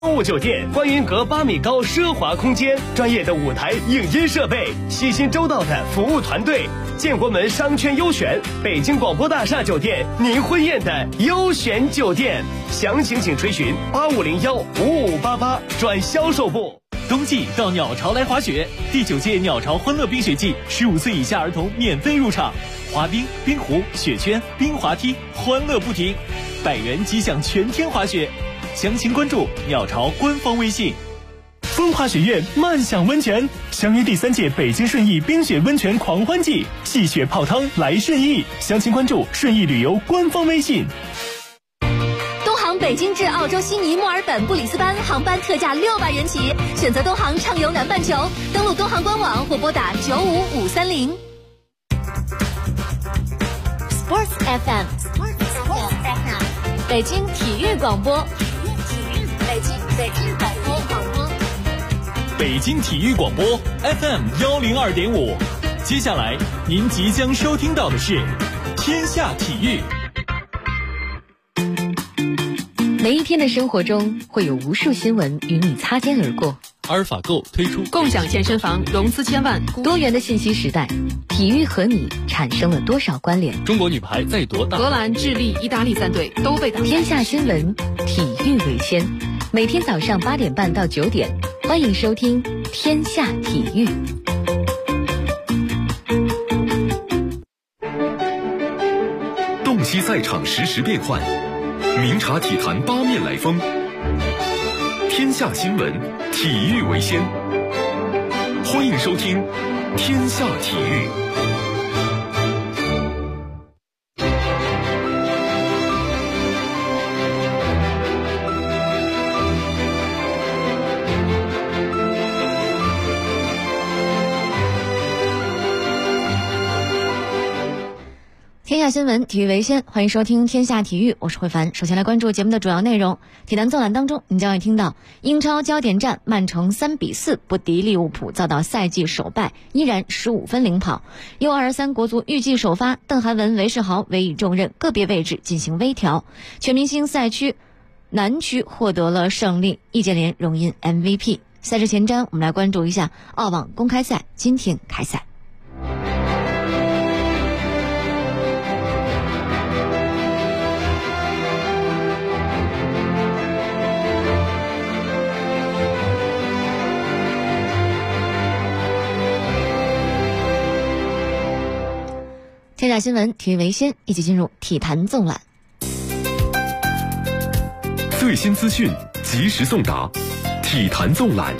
购物酒店，观云阁8米高奢华空间，专业的舞台影音设备，细心周到的服务团队，建国门商圈优选，北京广播大厦酒店，您婚宴的优选酒店。详情请垂询85015588转销售部。 冬季到鸟巢来滑雪，第9届鸟巢欢乐冰雪季，15岁以下儿童免费入场，滑冰、冰壶、雪圈、冰滑梯，欢乐不停，100元即享全天滑雪。详情关注鸟巢官方微信。 风华雪苑慢享温泉，相约第3届北京顺义冰雪温泉狂欢季，戏雪泡汤来顺义。详情关注顺义旅游官方微信。 东航北京至澳洲悉尼、墨尔本、布里斯班航班特价600元起，选择东航畅游南半球，登录东航官网或拨打95530。Sports FM， 北京体育广播，北京广播， 北京体育广播 FM102.5。接下来您即将收听到的是天下体育。 每一天的生活中会有无数新闻与你擦肩而过。 阿尔法购推出共享健身房融资1000万。 多元的信息时代，体育和你产生了多少关联？ 中国女排再夺大， 荷兰、智利、意大利3队都被打。 天下新闻，体育为先。每天早上8点半到9点，欢迎收听天下体育。 洞悉赛场实时变幻，明察体坛8面来风。天下新闻，体育为先。欢迎收听天下体育。 天下新闻，体育为先，欢迎收听天下体育，我是慧凡。首先来关注节目的主要内容。体坛纵览当中，你将会听到英超焦点战，曼城3-4不敌利物浦，遭到赛季首败，依然15分领跑。U23国足预计首发，邓涵文、韦世豪委以重任，个别位置进行微调。全明星赛区南区获得了胜利，易建联荣膺 MVP。赛事前瞻，我们来关注一下澳网公开赛今天开赛。天下新闻，体育为先，一起进入体坛纵览。 最新资讯，及时送达，体坛纵览。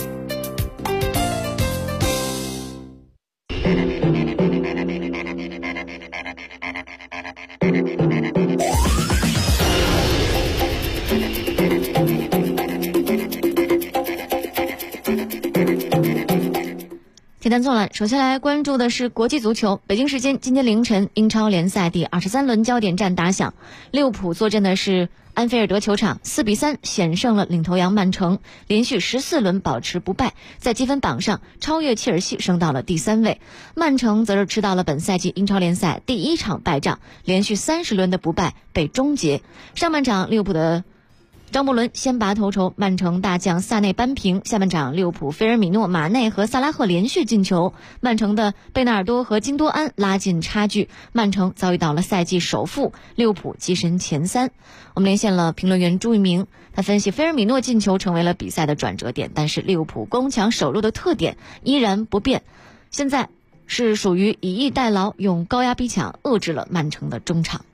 体坛纵览，首先来关注的是国际足球。北京时间今天凌晨，英超联赛第23轮焦点战打响，利物浦坐镇的是安菲尔德球场，4-3险胜了领头羊曼城，连续14轮保持不败，在积分榜上超越切尔西，升到了第3位。曼城则是吃到了本赛季英超联赛第1场败仗，连续30轮的不败被终结。上半场利物浦的张伯伦先拔头筹，曼城大将萨内扳平。下半场利物浦菲尔米诺、马内和萨拉赫连续进球，曼城的贝纳尔多和金多安拉近差距，曼城遭遇到了赛季首负，利物浦跻身前3。我们连线了评论员朱一鸣，他分析菲尔米诺进球成为了比赛的转折点，但是利物浦攻强守弱的特点依然不变，现在是属于以逸待劳，用高压逼抢遏制了曼城的中场。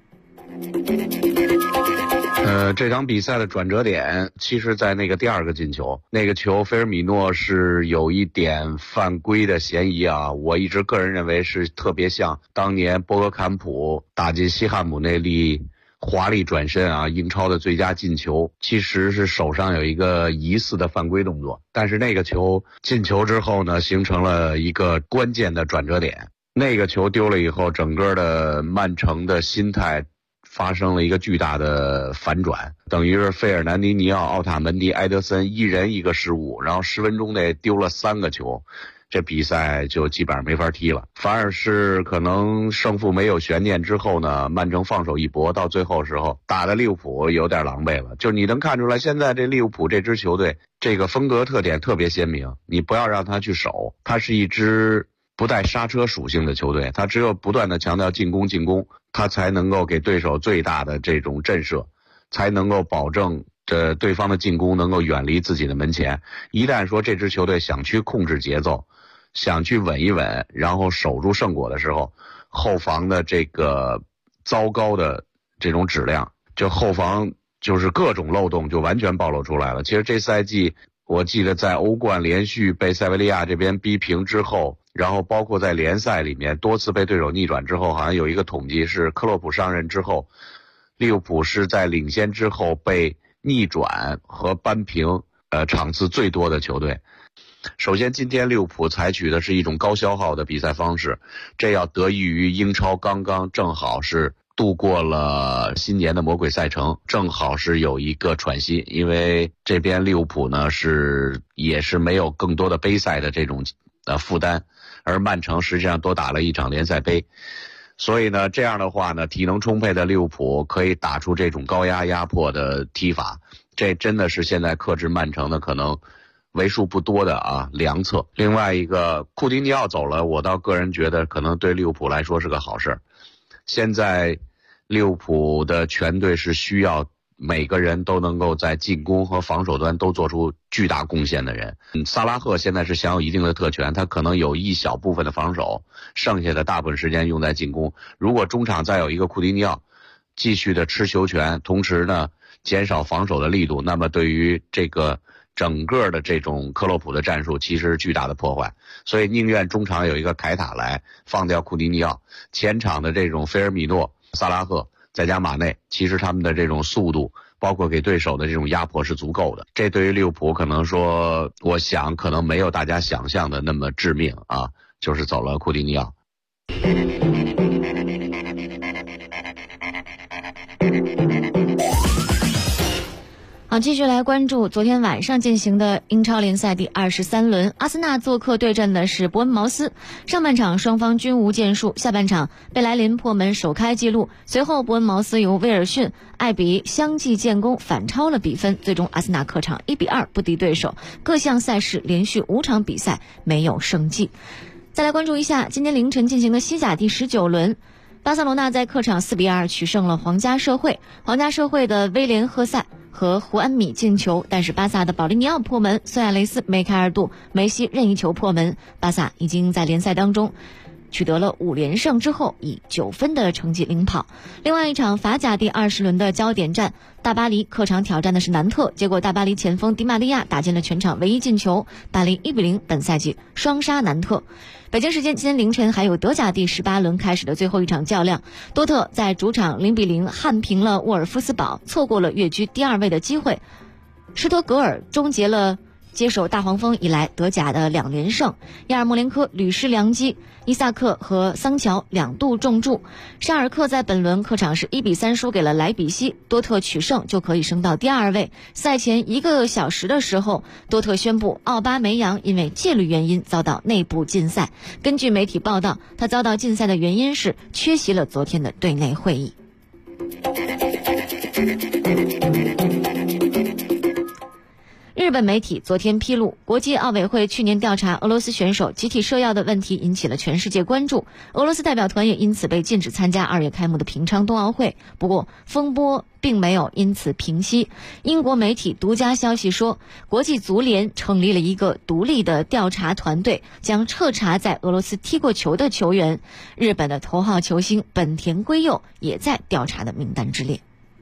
这场比赛的转折点其实在那个第2个进球，那个球菲尔米诺是有一点犯规的嫌疑啊，我一直个人认为是特别像当年博格坎普打进西汉姆那粒华丽转身啊，英超的最佳进球，其实是手上有一个疑似的犯规动作，但是那个球进球之后呢，形成了一个关键的转折点。那个球丢了以后，整个的曼城的心态发生了一个巨大的反转，等于是费尔南迪尼奥、奥塔门迪、埃德森一人一个失误，然后10分钟内丢了3个球， 这比赛就基本上没法踢了。反而是可能胜负没有悬念之后呢，曼城放手一搏，到最后时候打的利物浦有点狼狈了。就你能看出来，现在这利物浦这支球队这个风格特点特别鲜明，你不要让他去守，他是一支不带刹车属性的球队，他只有不断的强调进攻，他才能够给对手最大的这种震慑，才能够保证对方的进攻能够远离自己的门前。一旦说这支球队想去控制节奏，想去稳一稳，然后守住胜果的时候，后防的这个糟糕的这种质量，就后防就是各种漏洞就完全暴露出来了。其实这赛季我记得在欧冠连续被塞维利亚这边逼平之后，然后包括在联赛里面多次被对手逆转之后，好像有一个统计是克洛普上任之后，利物浦是在领先之后被逆转和扳平场次最多的球队。首先今天利物浦采取的是一种高消耗的比赛方式，这要得益于英超刚刚正好是度过了新年的魔鬼赛程，正好是有一个喘息，因为这边利物浦呢也是没有更多的杯赛的这种负担，而曼城实际上多打了一场联赛杯，所以呢这样的话呢，体能充沛的利物浦可以打出这种高压迫的踢法，这真的是现在克制曼城的可能为数不多的良策。另外一个库蒂尼奥走了，我倒个人觉得可能对利物浦来说是个好事。现在利物浦的全队是需要每个人都能够在进攻和防守端都做出巨大贡献的人。萨拉赫现在是享有一定的特权，他可能有一小部分的防守，剩下的大部分时间用在进攻。如果中场再有一个库蒂尼奥继续的吃球权，同时呢减少防守的力度，那么对于这个整个的这种克洛普的战术其实是巨大的破坏。所以宁愿中场有一个凯塔来放掉库蒂尼奥，前场的这种菲尔米诺、萨拉赫再加马内，其实他们的这种速度包括给对手的这种压迫是足够的。这对于利物浦可能说，我想可能没有大家想象的那么致命就是走了库蒂尼奥。 好，继续来关注昨天晚上进行的英超联赛第23轮，阿森纳做客对阵的是伯恩茅斯。上半场双方均无建树，下半场贝莱林破门首开纪录，随后伯恩茅斯由威尔逊、艾比相继建功反超了比分，最终阿森纳客场1-2不敌对手，各项赛事连续5场比赛没有胜绩。再来关注一下今天凌晨进行的西甲第19轮，巴塞罗那在客场4-2取胜了皇家社会，皇家社会的威廉赫塞和胡安米进球，但是巴萨的保利尼奥破门，苏亚雷斯、梅开二度，梅西任意球破门。巴萨已经在联赛当中取得了5连胜之后，以9分的成绩领跑。另外一场法甲第20轮的焦点战，大巴黎客场挑战的是南特，结果大巴黎前锋迪玛利亚打进了全场唯一进球，巴黎1-0本赛季双杀南特。北京时间今天凌晨还有德甲第18轮开始的最后一场较量，多特在主场0-0憾平了沃尔夫斯堡，错过了跃居第2位的机会。施托格尔终结了接手大黄蜂以来德甲的2连胜，亚尔莫连科屡失良机，伊萨克和桑乔2度中柱。沙尔克在本轮客场是1-3输给了莱比锡，多特取胜就可以升到第2位。赛前1个小时的时候，多特宣布奥巴梅扬因为戒律原因遭到内部禁赛。根据媒体报道，他遭到禁赛的原因是缺席了昨天的队内会议。日本媒体昨天披露，国际奥委会去年调查俄罗斯选手集体摄药的问题引起了全世界关注，俄罗斯代表团也因此被禁止参加2月开幕的平昌冬奥会。不过风波并没有因此平息。英国媒体独家消息说，国际足联成立了一个独立的调查团队，将彻查在俄罗斯踢过球的球员。日本的头号球星本田圭佑也在调查的名单之列。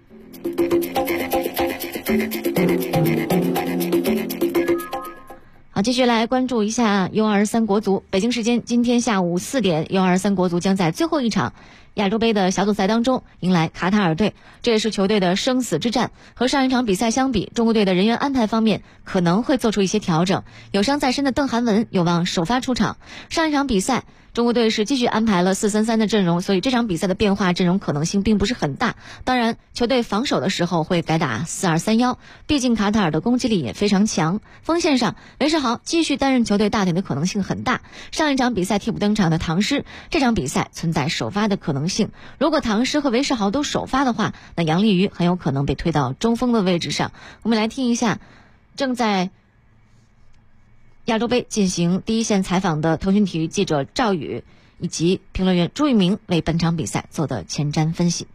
好，继续来关注一下 U23 国足。北京时间今天下午4点， U23 国足将在最后一场亚洲杯的小组赛当中迎来卡塔尔队，这也是球队的生死之战。和上一场比赛相比，中国队的人员安排方面可能会做出一些调整。有伤在身的邓涵文有望首发出场。上一场比赛中国队是继续安排了4-3-3的阵容，所以这场比赛的变化阵容可能性并不是很大。当然，球队防守的时候会改打4-2-3-1，毕竟卡塔尔的攻击力也非常强。锋线上，韦世豪继续担任球队大腿的可能性很大。上一场比赛替补登场的唐诗，这场比赛存在首发的可能性。如果唐诗和韦世豪都首发的话，那杨立瑜很有可能被推到中锋的位置上。我们来听一下正在亚洲杯进行第一线采访的腾讯体育记者赵宇以及评论员朱玉明为本场比赛做的前瞻分析。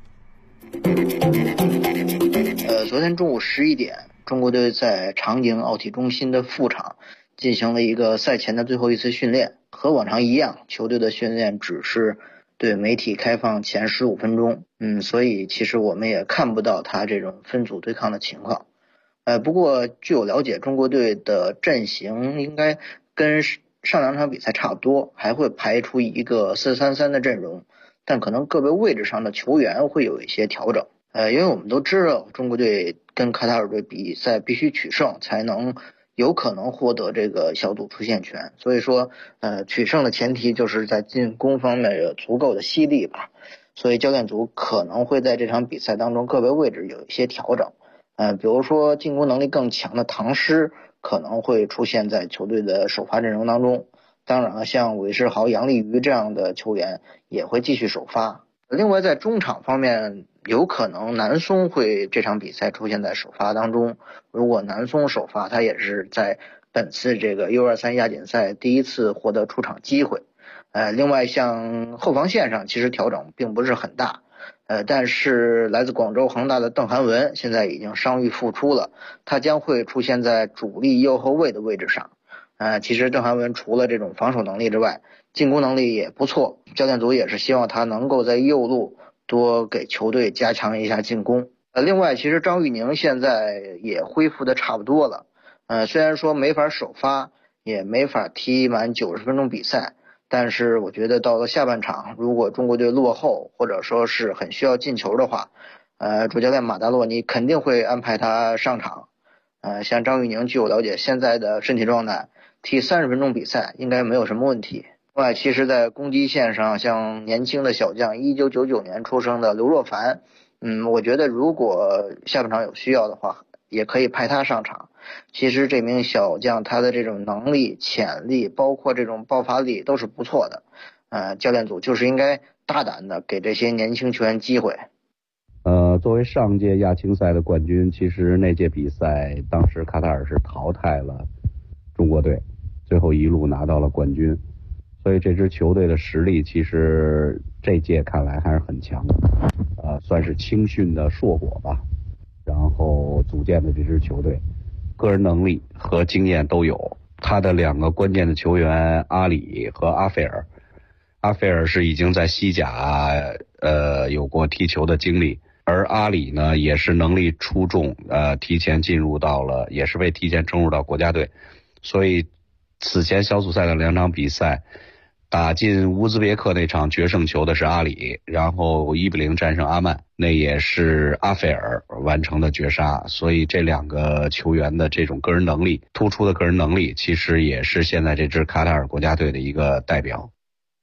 昨天中午11点，中国队在长景奥体中心的副场进行了一个赛前的最后一次训练。和往常一样，球队的训练只是对媒体开放前15分钟，所以其实我们也看不到他这种分组对抗的情况。不过据我了解，中国队的阵型应该跟上两场比赛差不多，还会排出一个4-3-3的阵容，但可能个别位置上的球员会有一些调整。因为我们都知道中国队跟卡塔尔队比赛必须取胜才能有可能获得这个小组出线权，所以说取胜的前提就是在进攻方面有足够的犀利吧，所以教练组可能会在这场比赛当中个别位置有一些调整。比如说进攻能力更强的唐诗可能会出现在球队的首发阵容当中，当然了，像韦世豪、杨立瑜这样的球员也会继续首发。另外在中场方面，有可能南松会这场比赛出现在首发当中，如果南松首发，他也是在本次这个 U23 亚锦赛第一次获得出场机会。另外像后防线上其实调整并不是很大，但是来自广州恒大的邓涵文现在已经伤愈复出了，他将会出现在主力右后卫的位置上。其实邓涵文除了这种防守能力之外，进攻能力也不错，教练组也是希望他能够在右路多给球队加强一下进攻。另外其实张玉宁现在也恢复的差不多了，虽然说没法首发，也没法踢满90分钟比赛，但是我觉得到了下半场，如果中国队落后或者说是很需要进球的话，主教练马达洛尼肯定会安排他上场。像张玉宁据我了解，现在的身体状态踢30分钟比赛应该没有什么问题。另外其实在攻击线上，像年轻的小将1999年出生的刘若凡，我觉得如果下半场有需要的话也可以派他上场。其实这名小将他的这种能力、潜力包括这种爆发力都是不错的，教练组就是应该大胆的给这些年轻球员机会。 作为上届亚青赛的冠军，其实那届比赛当时卡塔尔是淘汰了中国队，最后一路拿到了冠军，所以这支球队的实力其实这届看来还是很强的，算是青训的硕果吧。然后组建的这支球队个人能力和经验都有，他的2个关键的球员阿里和阿费尔，阿费尔是已经在西甲有过踢球的经历，而阿里呢也是能力出众，提前进入到了，也是被提前征入到国家队，所以此前小组赛的2场比赛打进乌兹别克那场决胜球的是阿里，然后1-0战胜阿曼，那也是阿费尔完成的绝杀。所以这2个球员的这种个人能力，突出的个人能力，其实也是现在这支卡塔尔国家队的一个代表。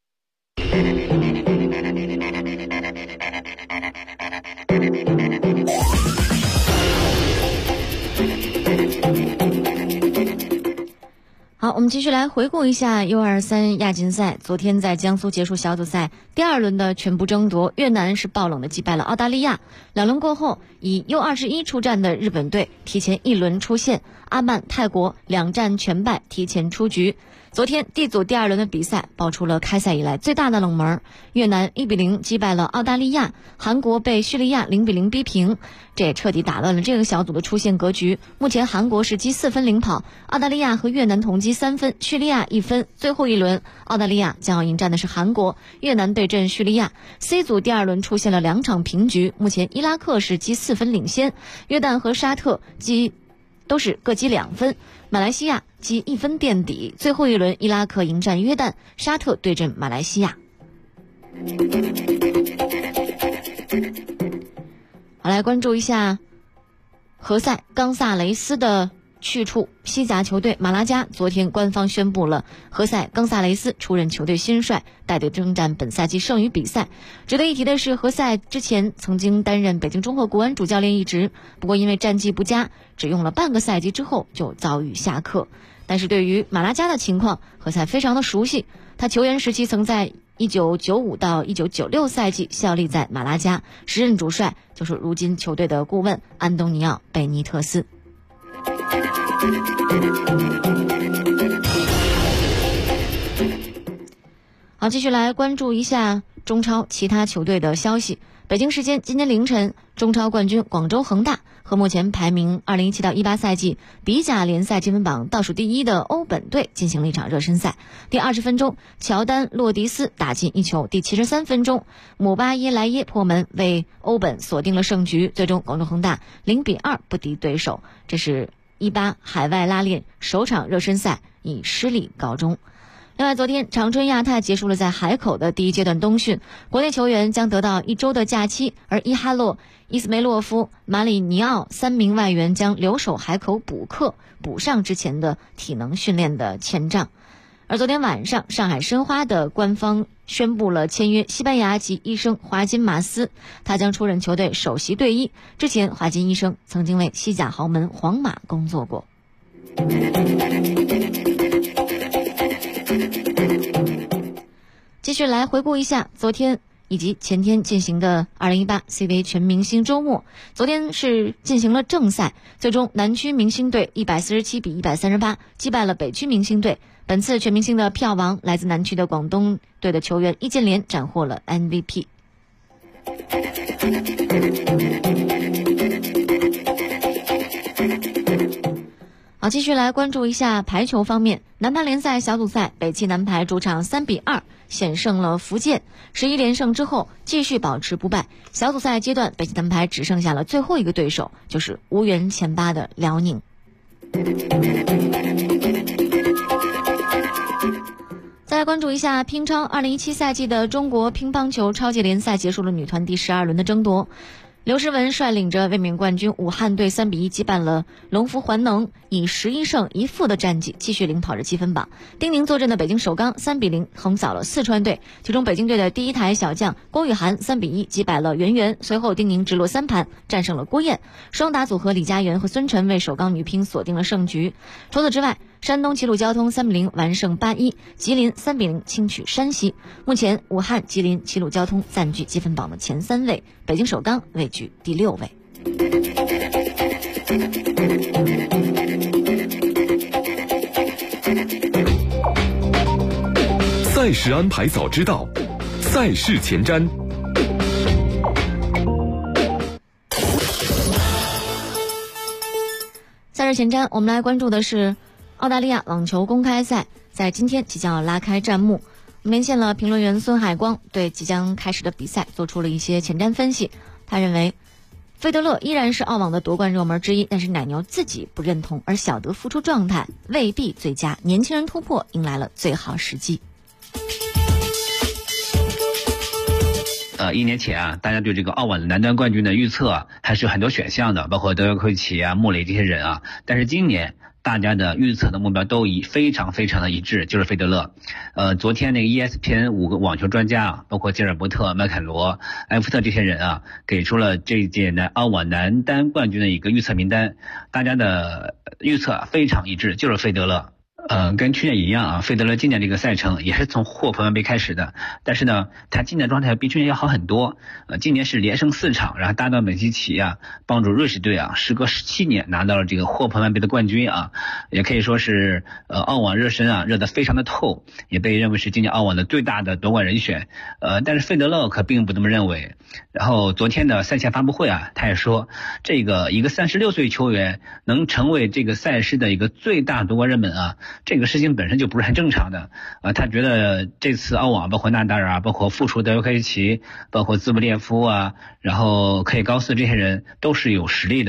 好，我们继续来回顾一下 U23 亚锦赛。昨天在江苏结束小组赛第2轮的全部争夺，越南是爆冷的击败了澳大利亚。2轮过后，以 U21 出战的日本队提前1轮出线，阿曼、泰国2战全败，提前出局。昨天 D 组第2轮的比赛爆出了开赛以来最大的冷门，越南1-0击败了澳大利亚，韩国被叙利亚0-0逼平，这也彻底打乱了这个小组的出线格局。目前韩国是积4分领跑，澳大利亚和越南同积3分，叙利亚1分。最后一轮澳大利亚将要迎战的是韩国，越南对阵叙利亚。 C 组第2轮出现了2场平局，目前伊拉克是积4分领先，约旦和沙特都是各积2分，马来西亚积1分垫底。最后一轮伊拉克迎战约旦，沙特对阵马来西亚。 好，来关注一下何塞冈萨雷斯的去处。西甲球队马拉加昨天官方宣布了何塞冈萨雷斯出任球队新帅，带队征战本赛季剩余比赛。值得一提的是，何塞之前曾经担任北京中赫国安主教练一职，不过因为战绩不佳，只用了半个赛季之后就遭遇下课。但是对于马拉加的情况，何塞非常的熟悉，他球员时期曾在1995到1996赛季效力在马拉加，时任主帅就是如今球队的顾问安东尼奥·贝尼特斯。好，继续来关注一下中超其他球队的消息。北京时间今天凌晨，中超冠军广州恒大和目前排名2017到18赛季比甲联赛积分榜倒数第一的欧本队进行了一场热身赛。第20分钟，乔丹·洛迪斯打进一球；第73分钟，姆巴耶莱耶破门为欧本锁定了胜局。最终，广州恒大0-2不敌对手。这是18海外拉练首场热身赛以失利告终。另外，昨天长春亚泰结束了在海口的第一阶段冬训，国内球员将得到1周的假期，而伊哈洛、伊斯梅洛夫、马里尼奥3名外援将留守海口补课，补上之前的体能训练的欠账。而昨天晚上，上海申花的官方宣布了签约西班牙籍医生华金马斯，他将出任球队首席队医。之前，华金医生曾经为西甲豪门皇马工作过。继续来回顾一下昨天以及前天进行的2018 CBA 全明星周末。昨天是进行了正赛，最终南区明星队147-138击败了北区明星队。本次全明星的票王来自南区的广东队的球员易建联斩获了 MVP。好，继续来关注一下排球方面。男排联赛小组赛，北汽男排主场3-2险胜了福建，11连胜之后继续保持不败。小组赛阶段，北汽男排只剩下了最后一个对手，就是无缘前8的辽宁。再来关注一下乒超2017赛季的中国乒乓球超级联赛结束了女团第12轮的争夺。刘诗雯率领着卫冕冠军武汉队3-1击败了龙福环能，以11胜1负的战绩继续领跑着积分榜。丁宁坐镇的北京首钢3-0横扫了四川队，其中北京队的第一台小将郭雨涵3-1击败了袁媛，随后丁宁直落3盘战胜了郭燕，双打组合李佳媛和孙晨为首钢女乒锁定了胜局。除此之外，山东齐鲁交通3-0完胜8-1，吉林3-0轻取山西。目前武汉、吉林、齐鲁交通暂居积分榜的前3位，北京首钢位居第6位。 赛事安排早知道，赛事前瞻。 赛事前瞻，我们来关注的是澳大利亚网球公开赛，在今天即将要拉开战幕。我们连线了评论员孙海光，对即将开始的比赛做出了一些前瞻分析。他认为费德勒依然是澳网的夺冠热门之一，但是奶牛自己不认同，而小德复出状态未必最佳，年轻人突破迎来了最好时机。 1年前啊，大家对这个澳网的男单冠军的预测还是有很多选项的，包括德约科维奇啊、穆雷这些人啊。但是今年大家的预测的目标都非常的一致，就是费德勒。昨天那个 ESPN 5个网球专家啊，包括吉尔伯特、麦凯罗、埃夫特这些人啊，给出了这一届的澳网男单冠军的一个预测名单，大家的预测非常一致，就是费德勒。跟去年一样啊，费德勒今年这个赛程也是从霍朋曼杯开始的，但是呢，他今年状态比去年要好很多。今年是连胜4场，然后搭档本西奇啊，帮助瑞士队啊，时隔17年拿到了这个霍朋曼杯的冠军啊，也可以说是澳网热身啊，热得非常的透，也被认为是今年澳网的最大的夺冠人选。但是费德勒可并不这么认为。然后昨天的赛前发布会啊，他也说，这个一个36岁球员能成为这个赛事的一个最大夺冠热门啊，这个事情本身就不是很正常的。他觉得这次澳网包括纳达尔啊，包括复出的德约科维奇，包括兹布列夫啊，然后科伊高斯这些人都是有实力的。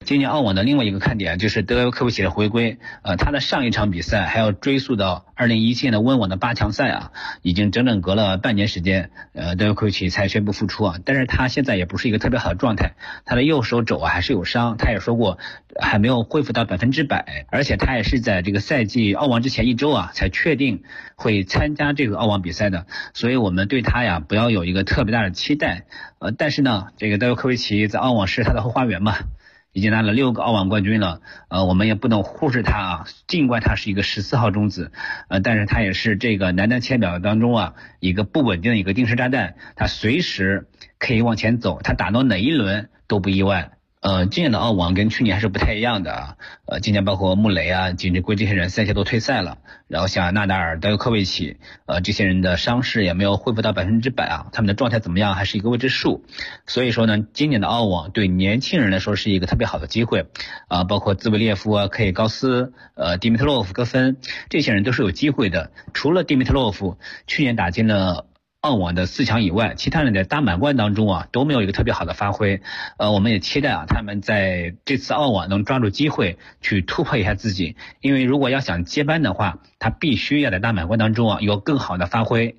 今年澳网的另外一个看点就是德约科维奇的回归，他的上一场比赛还要追溯到2017年的温网的8强赛啊，已经整整隔了半年时间，德约科维奇才宣布复出啊。但是他现在也不是一个特别好的状态，他的右手肘啊还是有伤，他也说过还没有恢复到100%，而且他也是在这个赛季澳网之前1周啊才确定会参加这个澳网比赛的，所以我们对他呀不要有一个特别大的期待。但是呢，这个德约科维奇在澳网是他的后花园嘛。已经拿了6个澳网冠军了，我们也不能忽视他啊。尽管他是一个14号种子，但是他也是这个男单签表当中啊一个不稳定的一个定时炸弹，他随时可以往前走，他打到哪一轮都不意外。今年的澳网跟去年还是不太一样的啊。今年包括穆雷啊、锦织圭这些人赛季都退赛了，然后像纳达尔、德约科维奇，这些人的伤势也没有恢复到100%啊，他们的状态怎么样还是一个未知数。所以说呢，今年的澳网对年轻人来说是一个特别好的机会啊，包括兹维列夫啊、科耶高斯、迪米特洛夫、戈芬这些人都是有机会的。除了迪米特洛夫去年打进了澳网的4强以外，其他人在大满贯当中啊都没有一个特别好的发挥。我们也期待啊他们在这次澳网能抓住机会去突破一下自己，因为如果要想接班的话，他必须要在大满贯当中啊有更好的发挥。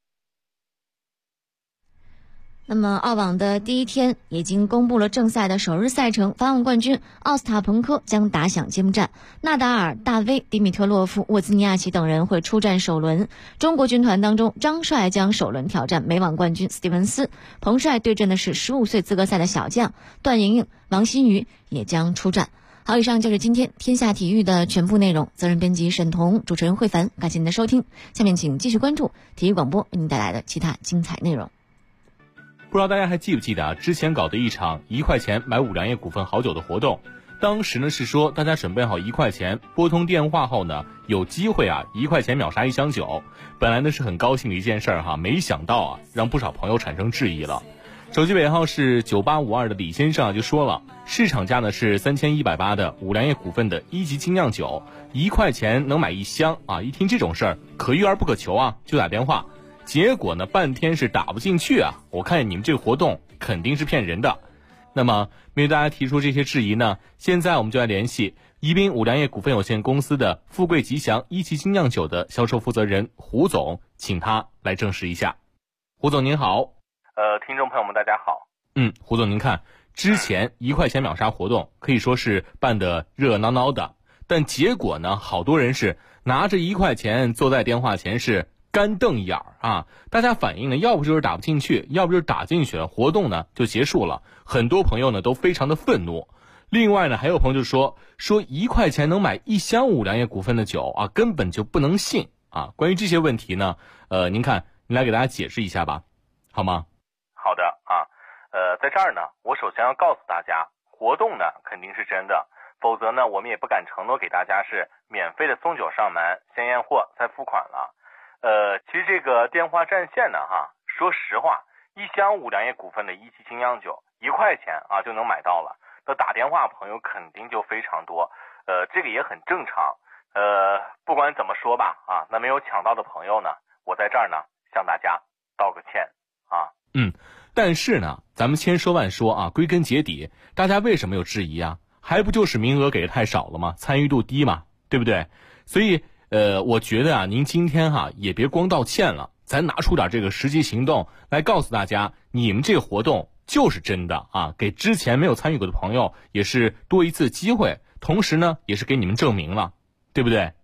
那么澳网的第一天已经公布了正赛的首日赛程，法网冠军奥斯塔彭科将打响揭幕战，纳达尔、大威、迪米特洛夫、沃兹尼亚奇等人会出战首轮。中国军团当中，张帅将首轮挑战美网冠军斯蒂文斯，彭帅对阵的是15岁资格赛的小将段莹莹，王馨予也将出战。好，以上就是今天天下体育的全部内容。责任编辑沈彤，主持人慧凡，感谢您的收听。下面请继续关注体育广播为您带来的其他精彩内容。 不知道大家还记不记得之前搞的一场1块钱买5粮液股份好酒的活动，当时呢是说大家准备好1块钱，拨通电话后呢有机会1块钱秒杀1箱酒。本来呢是很高兴的一件事儿没想到让不少朋友产生质疑了。手机尾号是9852的李先生就说了，市场价呢是3180的5粮液股份的1级精酿酒，1块钱能买1箱一听这种事儿可遇而不可求就打电话。结果呢半天是打不进去我看你们这个活动肯定是骗人的。那么面对大家提出这些质疑呢，现在我们就来联系宜宾5粮液股份有限公司的富贵吉祥1级精酿酒的销售负责人胡总，请他来证实一下。胡总您好。 听众朋友们大家好。 胡总您看，之前1块钱秒杀活动可以说是办得热闹闹的，但结果呢好多人是拿着1块钱坐在电话前是干瞪眼大家反映呢，要不就是打不进去，要不就是打进去了，活动呢就结束了。很多朋友呢都非常的愤怒。另外呢，还有朋友就说1块钱能买1箱5粮液股份的酒根本就不能信关于这些问题呢，您看，您来给大家解释一下吧，好吗？ 好的在这儿呢，我首先要告诉大家，活动呢肯定是真的，否则呢我们也不敢承诺给大家是免费的送酒上门，先验货再付款了。其实这个电话占线呢说实话，1箱5粮液股份的1级精酿酒1块钱就能买到了，那打电话朋友肯定就非常多，这个也很正常。不管怎么说吧那没有抢到的朋友呢，我在这儿呢向大家道个歉但是呢咱们千说万说归根结底大家为什么有质疑还不就是名额给的太少了吗？参与度低嘛，对不对？所以我觉得您今天也别光道歉了，咱拿出点这个实际行动来告诉大家，你们这个活动就是真的给之前没有参与过的朋友也是多一次机会，同时呢也是给你们证明了，对不对？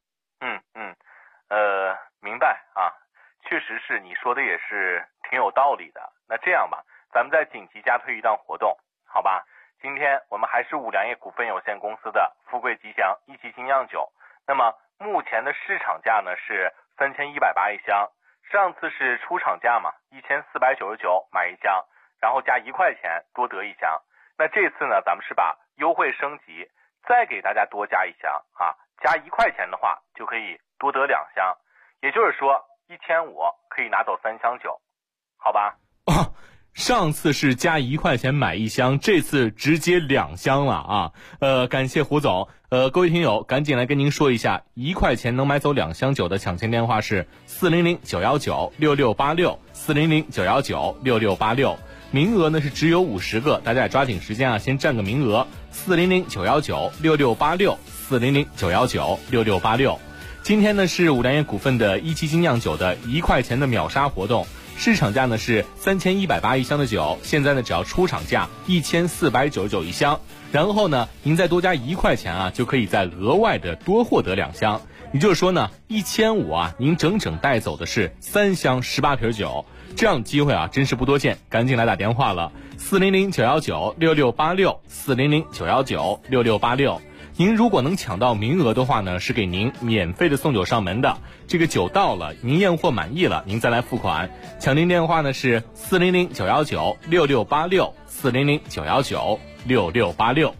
明白确实是你说的也是挺有道理的。那这样吧，咱们再紧急加推一档活动，好吧？今天我们还是5粮液股份有限公司的富贵吉祥1级精酿酒，那么目前的市场价呢是3180一箱，上次是出厂价嘛，1499买1箱，然后加1块钱多得1箱。那这次呢咱们是把优惠升级，再给大家多加1箱加1块钱的话就可以多得2箱，也就是说1500可以拿走3箱酒，好吧？ 上次是加1块钱买1箱，这次直接2箱了感谢胡总。各位听友赶紧来跟您说一下，1块钱能买走2箱酒的抢钱电话是400-919-6686，400-919-6686。 名额呢是只有50个，大家也抓紧时间啊，先占个名额。400-919-6686，400-919-6686。今天呢是五粮液股份的一期精酿酒的1块钱的秒杀活动，市场价呢是3180一箱的酒，现在呢只要出厂价1499一箱，然后呢您再多加1块钱啊，就可以再额外的多获得2箱。也就是说呢，1500啊，您整整带走的是3箱18瓶酒，这样的机会啊真是不多见，赶紧来打电话了，400-919-6686，400-919-6686。您如果能抢到名额的话呢，是给您免费的送酒上门的。这个酒到了，您验货满意了，您再来付款。抢订电话呢是400-919-6686，400-919-6686。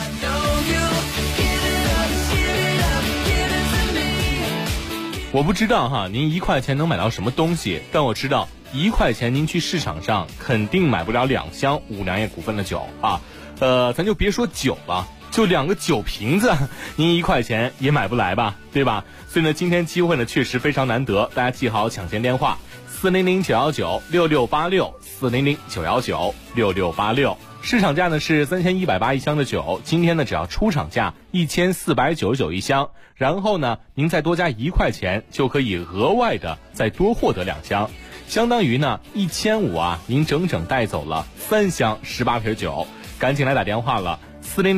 我不知道哈，您1块钱能买到什么东西，但我知道1块钱您去市场上肯定买不了2箱五粮液股份的酒啊。咱就别说酒了，就2个酒瓶子，您1块钱也买不来吧，对吧？所以呢，今天机会呢确实非常难得，大家记好抢先电话，400-919-6686，400-919-6686。市场价呢是3180一箱的酒，今天呢只要出厂价1499一箱，然后呢您再多加1块钱，就可以额外的再多获得2箱，相当于呢1500啊，您整整带走了3箱18瓶酒，赶紧来打电话了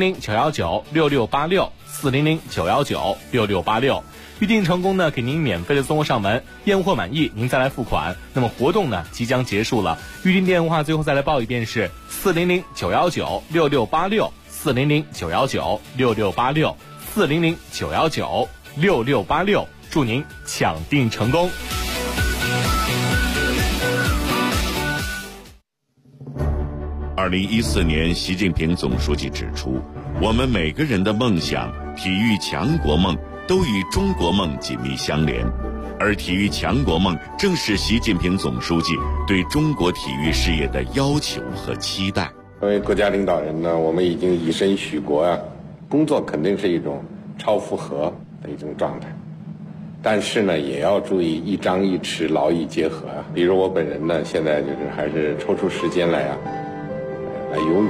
，400-919-6686，400-919-6686。预定成功呢，给您免费的送货上门，验货满意您再来付款。那么活动呢即将结束了，预定电话最后再来报一遍是400-919-6686，400-919-6686，400-919-6686，祝您抢订成功。 2014年，习近平总书记指出，我们每个人的梦想、体育强国梦都与中国梦紧密相连，而体育强国梦正是习近平总书记对中国体育事业的要求和期待。 作为国家领导人呢，我们已经以身许国啊，工作肯定是一种超负荷的一种状态，但是呢，也要注意一张一弛，劳逸结合啊。比如我本人呢，现在就是还是抽出时间来游泳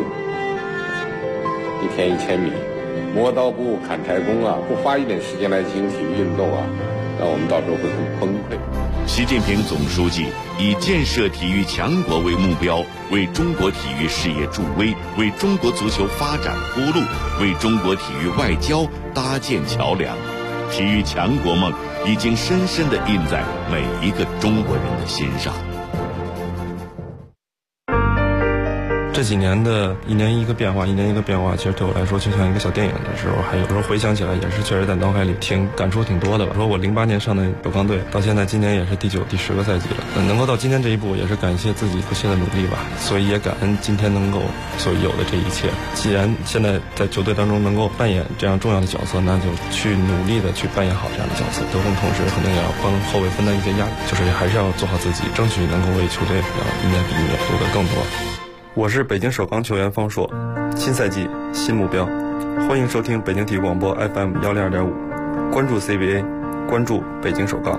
，1天1000米，磨刀不误砍柴工啊，不花一点时间来进行体育运动啊，那我们到时候会很崩溃。 习近平总书记以建设体育强国为目标，为中国体育事业助威，为中国足球发展铺路，为中国体育外交搭建桥梁。体育强国梦已经深深地印在每一个中国人的心上。 这几年的一年一个变化，其实对我来说就像一个小电影的时候，还有时候回想起来也是确实在脑海里感触挺多的吧。说我08年上的北方队，到现在今年也是第9、第10个赛季了，能够到今天这一步，也是感谢自己不懈的努力吧。所以也感恩今天能够所有的这一切。既然现在在球队当中能够扮演这样重要的角色，那就去努力的去扮演好这样的角色。得分同时肯定也要帮后卫分担一些压力，就是还是要做好自己，争取能够为球队一年比一年夺得更多。我是北京首钢球员方硕，新赛季新目标，欢迎收听北京体育广播 FM 102.5，关注 CBA， 关注北京首钢。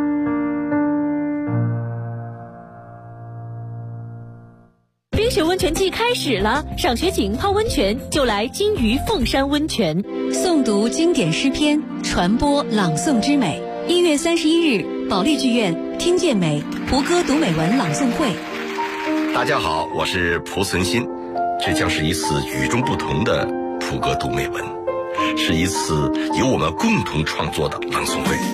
冰雪温泉季开始了，赏雪景泡温泉就来金鱼凤山温泉。 诵读经典诗篇，传播朗诵之美。1月31日，保利剧院听见美蒲歌读美文朗诵会。 大家好，我是蒲存昕，这将是一次与众不同的蒲歌读美文，是一次由我们共同创作的朗诵会。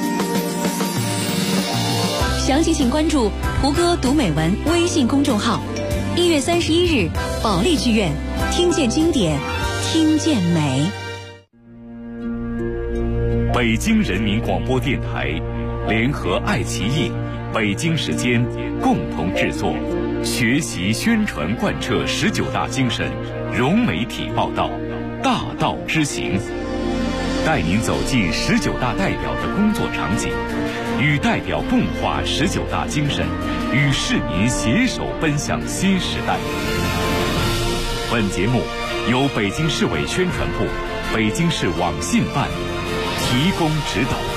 详情请关注蒲歌读美文微信公众号。1月31日，保利剧院，听见经典，听见美。 北京人民广播电台联合爱奇艺、北京时间共同制作。学习宣传贯彻19大精神，融媒体报道，大道之行，带您走进19大代表的工作场景，与代表共话19大精神，与市民携手奔向新时代。本节目由北京市委宣传部、北京市网信办提供指导。